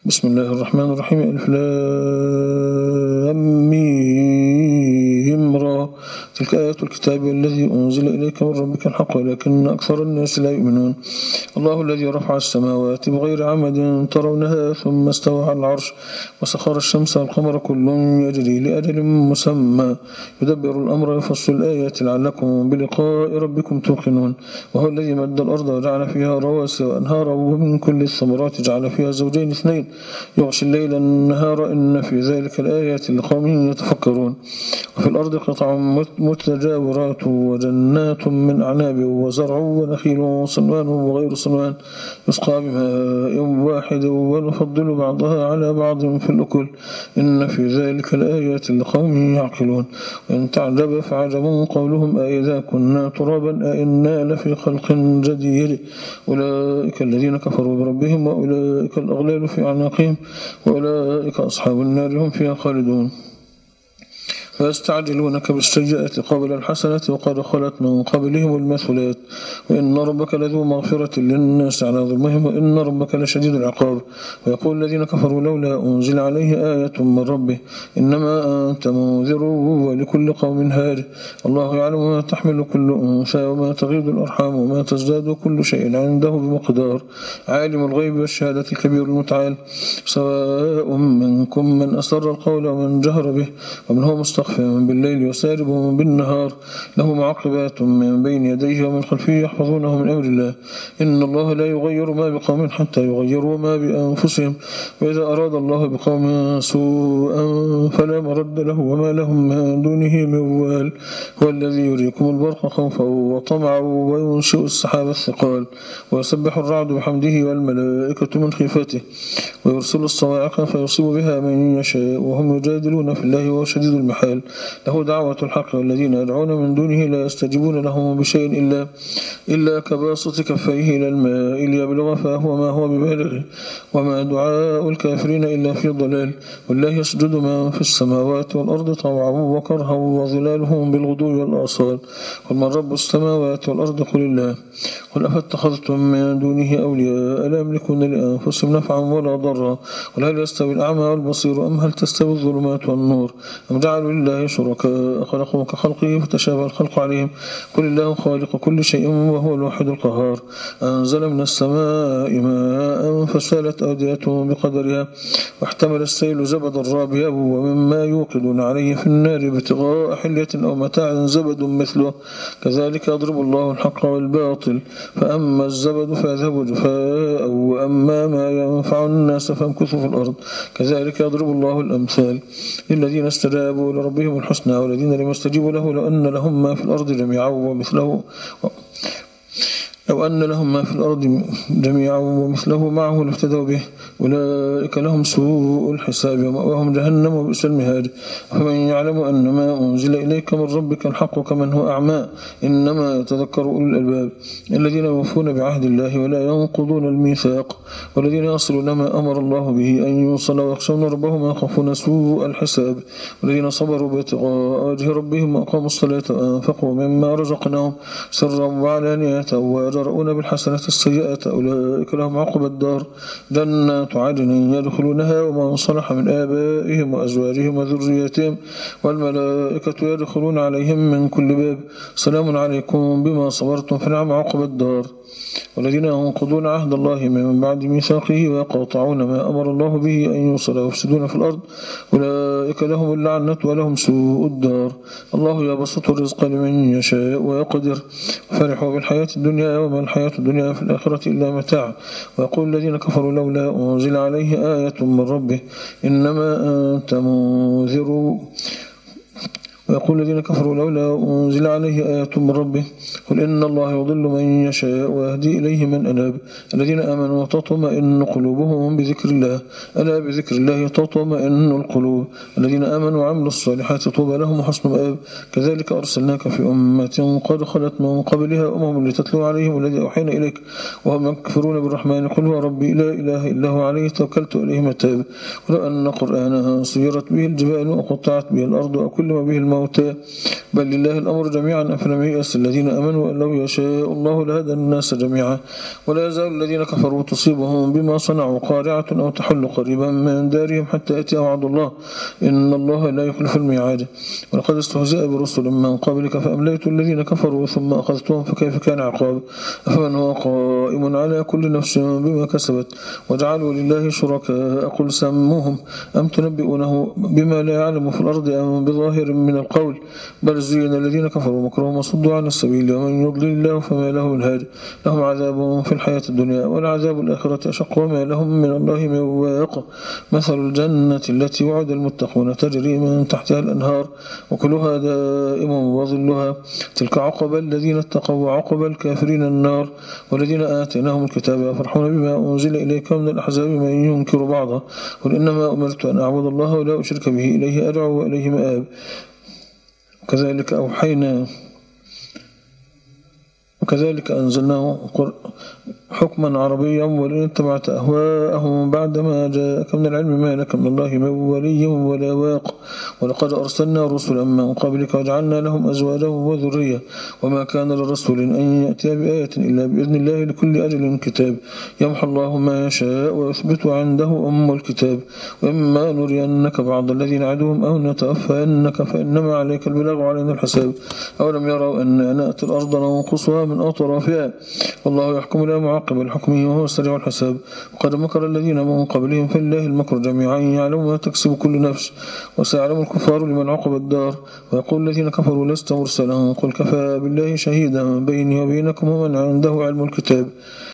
بسم الله الرحمن الرحيم. ألف لام ميم را. تلك آيات الكتاب الذي أنزل إليك من ربك الحق ولكن أكثر الناس لا يؤمنون. الله الذي رفع السماوات بغير عمد ترونها ثم استوى على العرش وسخر الشمس والقمر كل يجري لأجل مسمى يدبر الأمر يفصل الآيات لعلكم بلقاء ربكم توقنون. وهو الذي مد الأرض وجعل فيها رواسي وأنهارا ومن كل الثمرات جعل فيها زوجين اثنين يغشي الليل النهار إن في ذلك الآيات لقوم يتفكرون. وفي الأرض قطع متجاورات وجنات من أعناب وزرع ونخيل وصنوان وغير صنوان يسقى بماء واحد ونفضل بعضها على بعض في الأكل إن في ذلك الآيات لقوم يعقلون. وإن تعجب فعجب قولهم أئذا كنا ترابا أئنا لفي خلق جديد أولئك الذين كفروا بربهم وأولئك الأغلال في أعناقهم وأولئك أصحاب النار هم فيها خالدون. ويستعجلونك بالسيئة قبل الحسنة وقد خلت من قبلهم المثلات وإن ربك لذو مغفرة للناس على ظلمهم وإن ربك لشديد العقاب. ويقول الذين كفروا لولا أنزل عليه آية من ربه إنما أنت منذر ولكل قوم هاد. الله يعلم ما تحمل كل أنثى وما تغيض الأرحام وما تزداد كل شيء عنده بمقدار. عالم الغيب والشهادة الكبير المتعال. سواء منكم من أسر القول ومن جهر به ومن هو مستخفى بالليل وسارب بالنهار له معقبات من بين يديه ومن خلفه يحفظونه من أمر الله إن الله لا يغير ما بقوم حتى يغيروا ما بأنفسهم وإذا أراد الله بقوم سوءا فلا مرد له وما لهم من دونه من وال. هو الذي يريكم البرق خوفا وطمعا وينشئ السحاب الثقال ويسبح الرعد بحمده والملائكة من خيفته ويرسل الصواعق فيصيب بها من يشاء وهم يجادلون في الله وهو شديد المحال. له دعوة الحق والذين يدعون من دونه لا يستجيبون لهم بشيء إلا كباسط كفيه إلى الماء ليبلغ فهو ما هو ببالغه وما دعاء الكافرين إلا في ضلال. والله يسجد من في السماوات والأرض طوعا وكرها وظلالهم بالغدو والآصال. قل من رب السماوات والأرض قل الله. قل أفاتخذتم من دونه أولياء لا يملكون لأنفسهم نفعا ولا ضرا قل هل يستوي الأعمى والبصير أم هل تستوي الظلمات والنور أم جعلوا لله شركاء خلقوا كخلقه فتشابه الخلق عليهم قل الله خالق كل شيء وهو الواحد القهار. أنزل من السماء ماء فسالت أوديته بقدرها واحتمل السيل زبدا رابيا ومما يوقدون عليه في النار ابتغاء حلية أو متاع زبد مثله كذلك يضرب الله الحق والباطل فأما الزبد فيذهب جفاء وأما ما ينفع الناس فامكثوا في الأرض كذلك يضرب الله الأمثال للذين استجابوا لربهم الحسنى والذين لم يستجيبوا له لو أن لهم ما في الأرض جميعا ومثله معه لافتدوا به أولئك لهم سوء الحساب ومأواهم جهنم وبئس المهاد. فمن يعلم أن ما أنزل إليك من ربك الحق كمن هو أعمى إنما يتذكر أولو الألباب الذين يوفون بعهد الله ولا ينقضون الميثاق والذين يصلون ما أمر الله به أن يوصل ويخشون ربهم ويخافون سوء الحساب والذين صبروا ابتغاء وجه ربهم وأقاموا الصلاة وأنفقوا مما رزقناهم سرا وعلانية ويدرؤون بالحسنة السيئة أولئك لهم عقبى الدار جنات عدن يدخلونها ومن صلح من آبائهم وأزواجهم وذرياتهم والملائكة يدخلون عليهم من كل باب سلام عليكم بما صبرتم فنعم عقبى الدار. والذين ينقضون عهد الله من بعد ميثاقه ويقاطعون ما أمر الله به أن يوصل ويفسدون في الأرض أولئك لهم اللعنة ولهم سوء الدار. الله يبسط الرزق لمن يشاء ويقدر فرحوا بالحياة الدنيا وما الحياة الدنيا في الآخرة إلا متاع. ويقول الذين كفروا لولا أنزل عليه آية من ربه إنما أنت منذر ويقول الذين كفروا لولا أنزل عليه آية من ربه قل إن الله يضل من يشاء ويهدي إليه من أناب الذين آمنوا وتطمئن قلوبهم بذكر الله ألا بذكر الله تطمئن القلوب الذين آمنوا وعملوا الصالحات طوبى لهم وحسن مآب. كذلك أرسلناك في أمة قد خلت من قبلها أمم لتتلو عليهم الذي أوحينا إليك وهم يكفرون بالرحمن قل هو ربي لا إله إلا هو عليه توكلت إليه متاب. ولو أن قرآنها سيرت به الجبال وقطعت به الأرض وكلم به الموت الموتى بل لله الأمر جميعا أفلم ييأس الذين آمنوا أن لو يشاء الله لهدى الناس جميعا ولا يزال الذين كفروا تصيبهم بما صنعوا قارعة أو تحل قريبا من دارهم حتى يأتي وعد الله إن الله لا يخلف الميعاد ولقد استهزأ برسل من قبلك فأمليت الذين كفروا ثم أخذتهم فكيف كان عقاب أفمن هو قائم على كل نفس بما كسبت وجعلوا لله شركاء قل سموهم أم تنبئونه بما لا يعلم في الأرض أم بظاهر من القول بل زين الذين كفروا مكرهم وصدوا عن السبيل ومن يضلل الله فما له من هاد لهم عذاب في الحياة الدنيا والعذاب الآخرة أشق وما لهم من الله من واق مثل الجنة التي وعد المتقون تجري من تحتها الأنهار وكلها دائم وظلها تلك عقبى الذين اتقوا وعقبى الكافرين النار والذين آتيناهم الكتاب يفرحون بما أنزل إليك من الأحزاب من ينكر بعضه قل إنما أمرت أن أعبد الله ولا أشرك به إليه أدعو وإليه مآب وكذلك أنزلناه حكما عربيا ولئن اتبعت أهواءهم بعدما جاءك من العلم ما لك من الله من ولي ولا واق ولقد أرسلنا رسلا من قبلك وجعلنا لهم أزواجا وذرية وما كان لرسول أن يأتي بآية إلا بإذن الله لكل أجل كتاب يمحو الله ما يشاء ويثبت عنده أم الكتاب وإما نرينك بعض الذين نعدهم أو نتوفينك فإنما عليك البلاغ وعلينا الحساب أولم يروا أن نأتي الأرض ننقصها من أطرافها والله يحكم لا معقب لحكمه وهو سريع الحساب وقد مكر الذين من قبلهم فلله المكر جميعا يعلم ما تكسب كل نفس وسيعلم الكفار لمن عقب الدار ويقول الذين كفروا لست مرسلا قل كفى بالله شهيدا بيني وبينكم ومن عنده علم الكتاب